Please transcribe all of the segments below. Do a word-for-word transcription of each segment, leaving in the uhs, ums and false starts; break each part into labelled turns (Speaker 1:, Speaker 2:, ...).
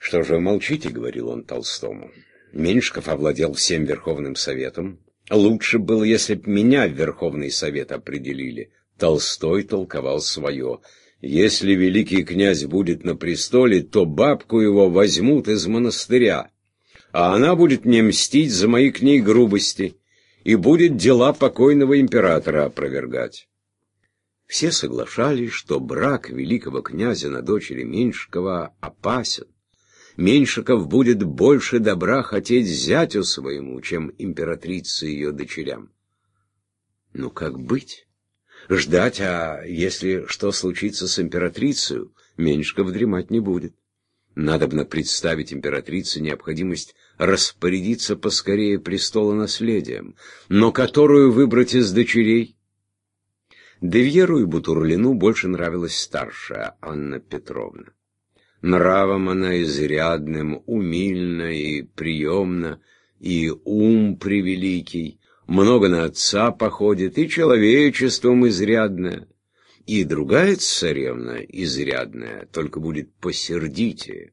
Speaker 1: «Что же вы молчите?» — говорил он Толстому. «Меньшиков овладел всем Верховным Советом. Лучше было, если б меня в Верховный Совет определили». Толстой толковал свое. «Если великий князь будет на престоле, то бабку его возьмут из монастыря, а она будет мне мстить за мои к ней грубости и будет дела покойного императора опровергать». Все соглашались, что брак великого князя на дочери Меньшикова опасен. Меньшиков будет больше добра хотеть зятю своему, чем императрице и ее дочерям. Ну как быть? Ждать, а если что случится с императрицей, Меньшиков дремать не будет. Надобно представить императрице необходимость распорядиться поскорее престолонаследием, но которую выбрать из дочерей? Де Вьеру и Бутурлину больше нравилась старшая Анна Петровна. Нравом она изрядным, умильна и приемна, и ум превеликий, много на отца походит, и человечеством изрядное. И другая царевна изрядная, только будет посердитее.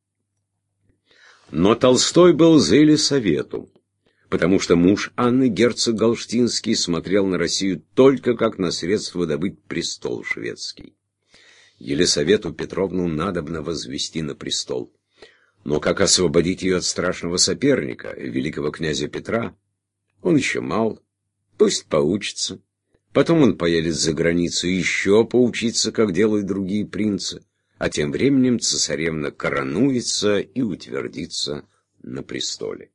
Speaker 1: Но Толстой был за Елисавету, потому что муж Анны, герцог Галштинский, смотрел на Россию только как на средство добыть престол шведский. Елисавету Петровну надобно возвести на престол. Но как освободить ее от страшного соперника, великого князя Петра? Он еще мал, пусть поучится. Потом он поедет за границу еще поучиться, как делают другие принцы. А тем временем цесаревна коронуется и утвердится на престоле.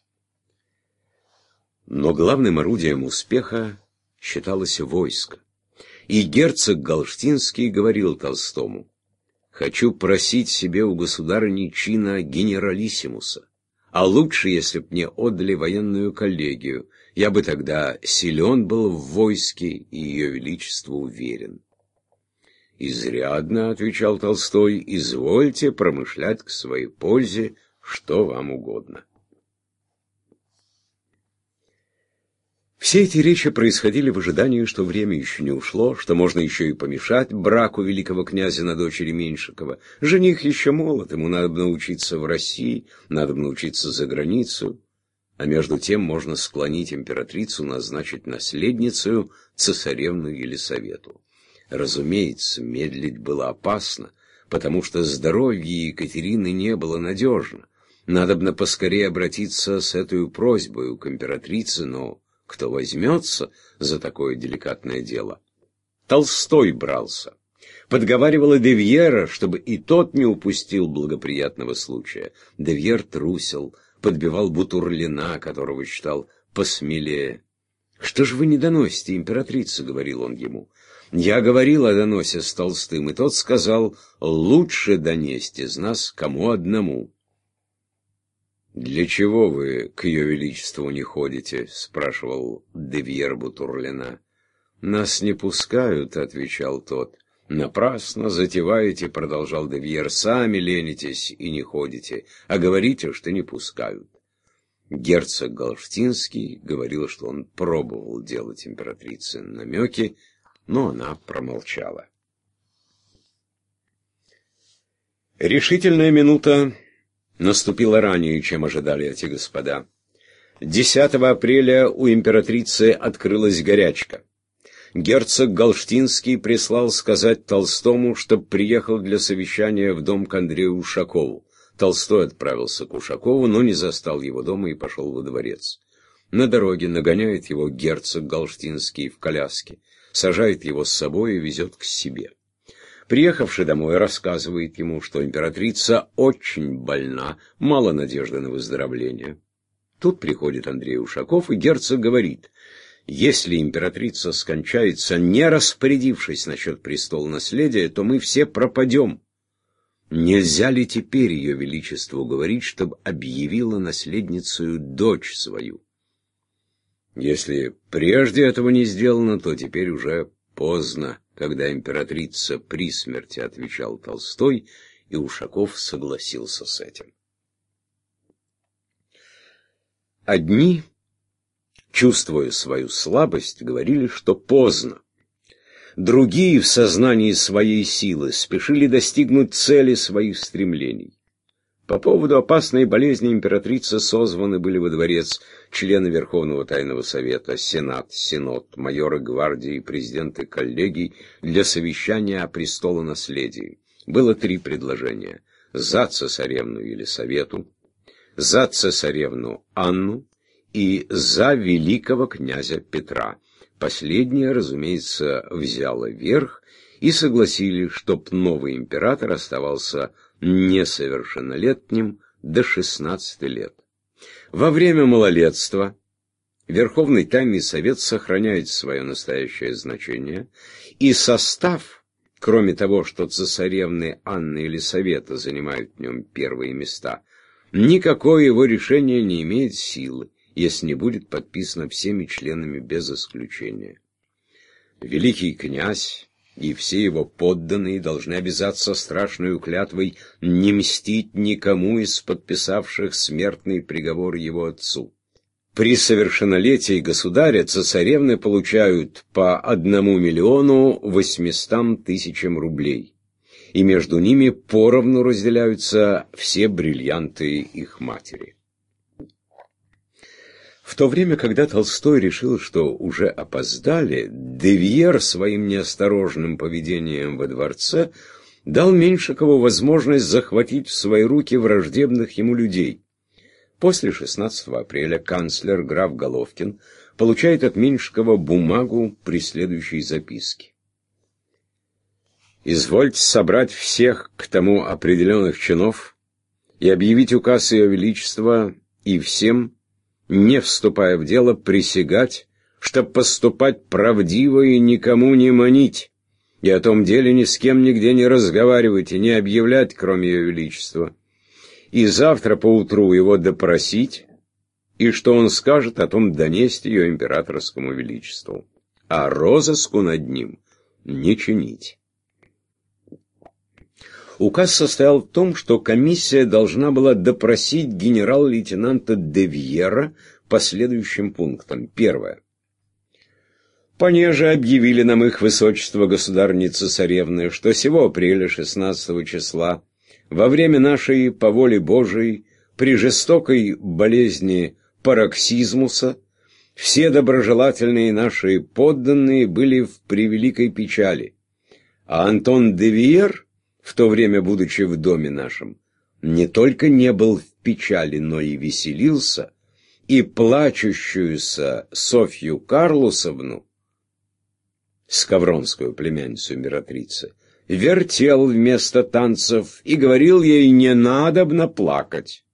Speaker 1: Но главным орудием успеха считалось войско. И герцог Галштинский говорил Толстому: «Хочу просить себе у государыни чина генералиссимуса, а лучше, если б мне отдали военную коллегию, я бы тогда силен был в войске и ее величеству уверен». «Изрядно, — отвечал Толстой, — извольте промышлять к своей пользе, что вам угодно». Все эти речи происходили в ожидании, что время еще не ушло, что можно еще и помешать браку великого князя на дочери Меньшикова. Жених еще молод, ему надо научиться в России, надо научиться за границу, а между тем можно склонить императрицу назначить наследницею цесаревну Елисавету. Разумеется, медлить было опасно, потому что здоровье Екатерины не было надежно. Надобно поскорее обратиться с этой просьбой к императрице, но кто возьмется за такое деликатное дело? Толстой брался. Подговаривала де Вьера, чтобы и тот не упустил благоприятного случая. Де Вьер трусил, подбивал Бутурлина, которого считал посмелее. «Что ж вы не доносите императрице?» — говорил он ему. «Я говорил о доносе с Толстым, и тот сказал: лучше донести из нас кому одному». «Для чего вы к ее величеству не ходите?» — спрашивал де Вьер Бутурлина. «Нас не пускают», — отвечал тот. «Напрасно затеваете», — продолжал де Вьер, — «сами ленитесь и не ходите, а говорите, что не пускают». Герцог Галштинский говорил, что он пробовал делать императрице намеки, но она промолчала. Решительная минута наступила ранее, чем ожидали эти господа. десятого апреля у императрицы открылась горячка. Герцог Галштинский прислал сказать Толстому, чтоб приехал для совещания в дом к Андрею Ушакову. Толстой отправился к Ушакову, но не застал его дома и пошел во дворец. На дороге нагоняет его герцог Галштинский в коляске, сажает его с собой и везет к себе. Приехавший домой, рассказывает ему, что императрица очень больна, мало надежды на выздоровление. Тут приходит Андрей Ушаков, и герцог говорит: если императрица скончается, не распорядившись насчет престола наследия, то мы все пропадем. Нельзя ли теперь ее величеству говорить, чтобы объявила наследницею дочь свою? Если прежде этого не сделано, то теперь уже поздно, когда императрица при смерти, — отвечал Толстой, и Ушаков согласился с этим. Одни, чувствуя свою слабость, говорили, что поздно. Другие в сознании своей силы спешили достигнуть цели своих стремлений. По поводу опасной болезни императрицы созваны были во дворец члены Верховного Тайного Совета, Сенат, Синод, майоры гвардии, президенты коллегий для совещания о престолонаследии. Было три предложения: за цесаревну Елисавету, за цесаревну Анну и за великого князя Петра. Последняя, разумеется, взяла верх, и согласились, чтоб новый император оставался несовершеннолетним до шестнадцати лет. Во время малолетства Верховный Тайный Совет сохраняет свое настоящее значение, и состав, кроме того, что цесаревны Анна и Елисавета занимают в нем первые места, никакое его решение не имеет силы, если не будет подписано всеми членами без исключения. Великий князь и все его подданные должны обязаться страшной клятвой не мстить никому из подписавших смертный приговор его отцу. При совершеннолетии государя цесаревны получают по одному миллиону восьмистам тысячам рублей, и между ними поровну разделяются все бриллианты их матери. В то время, когда Толстой решил, что уже опоздали, де Вьер своим неосторожным поведением во дворце дал Меньшикову возможность захватить в свои руки враждебных ему людей. После шестнадцатого апреля канцлер граф Головкин получает от Меньшикова бумагу при следующей записке: «Извольте собрать всех к тому определенных чинов и объявить указ Ее Величества, и всем, не вступая в дело, присягать, чтоб поступать правдиво и никому не манить, и о том деле ни с кем нигде не разговаривать и не объявлять, кроме Ее Величества, и завтра поутру его допросить, и что он скажет, о том донести Ее Императорскому Величеству, а розыску над ним не чинить». Указ состоял в том, что комиссия должна была допросить генерал-лейтенанта де Вьера по следующим пунктам. Первое. Понеже объявили нам их высочество государницы цесаревны, что сего апреля шестнадцатого числа, во время нашей, по воле Божией, при жестокой болезни пароксизмуса, все доброжелательные наши подданные были в превеликой печали, а Антон де Вьер, в то время, будучи в доме нашем, не только не был в печали, но и веселился, и плачущуюся Софью Карлусовну, скавронскую племянницу императрицы, вертел вместо танцев и говорил ей: не надобно плакать.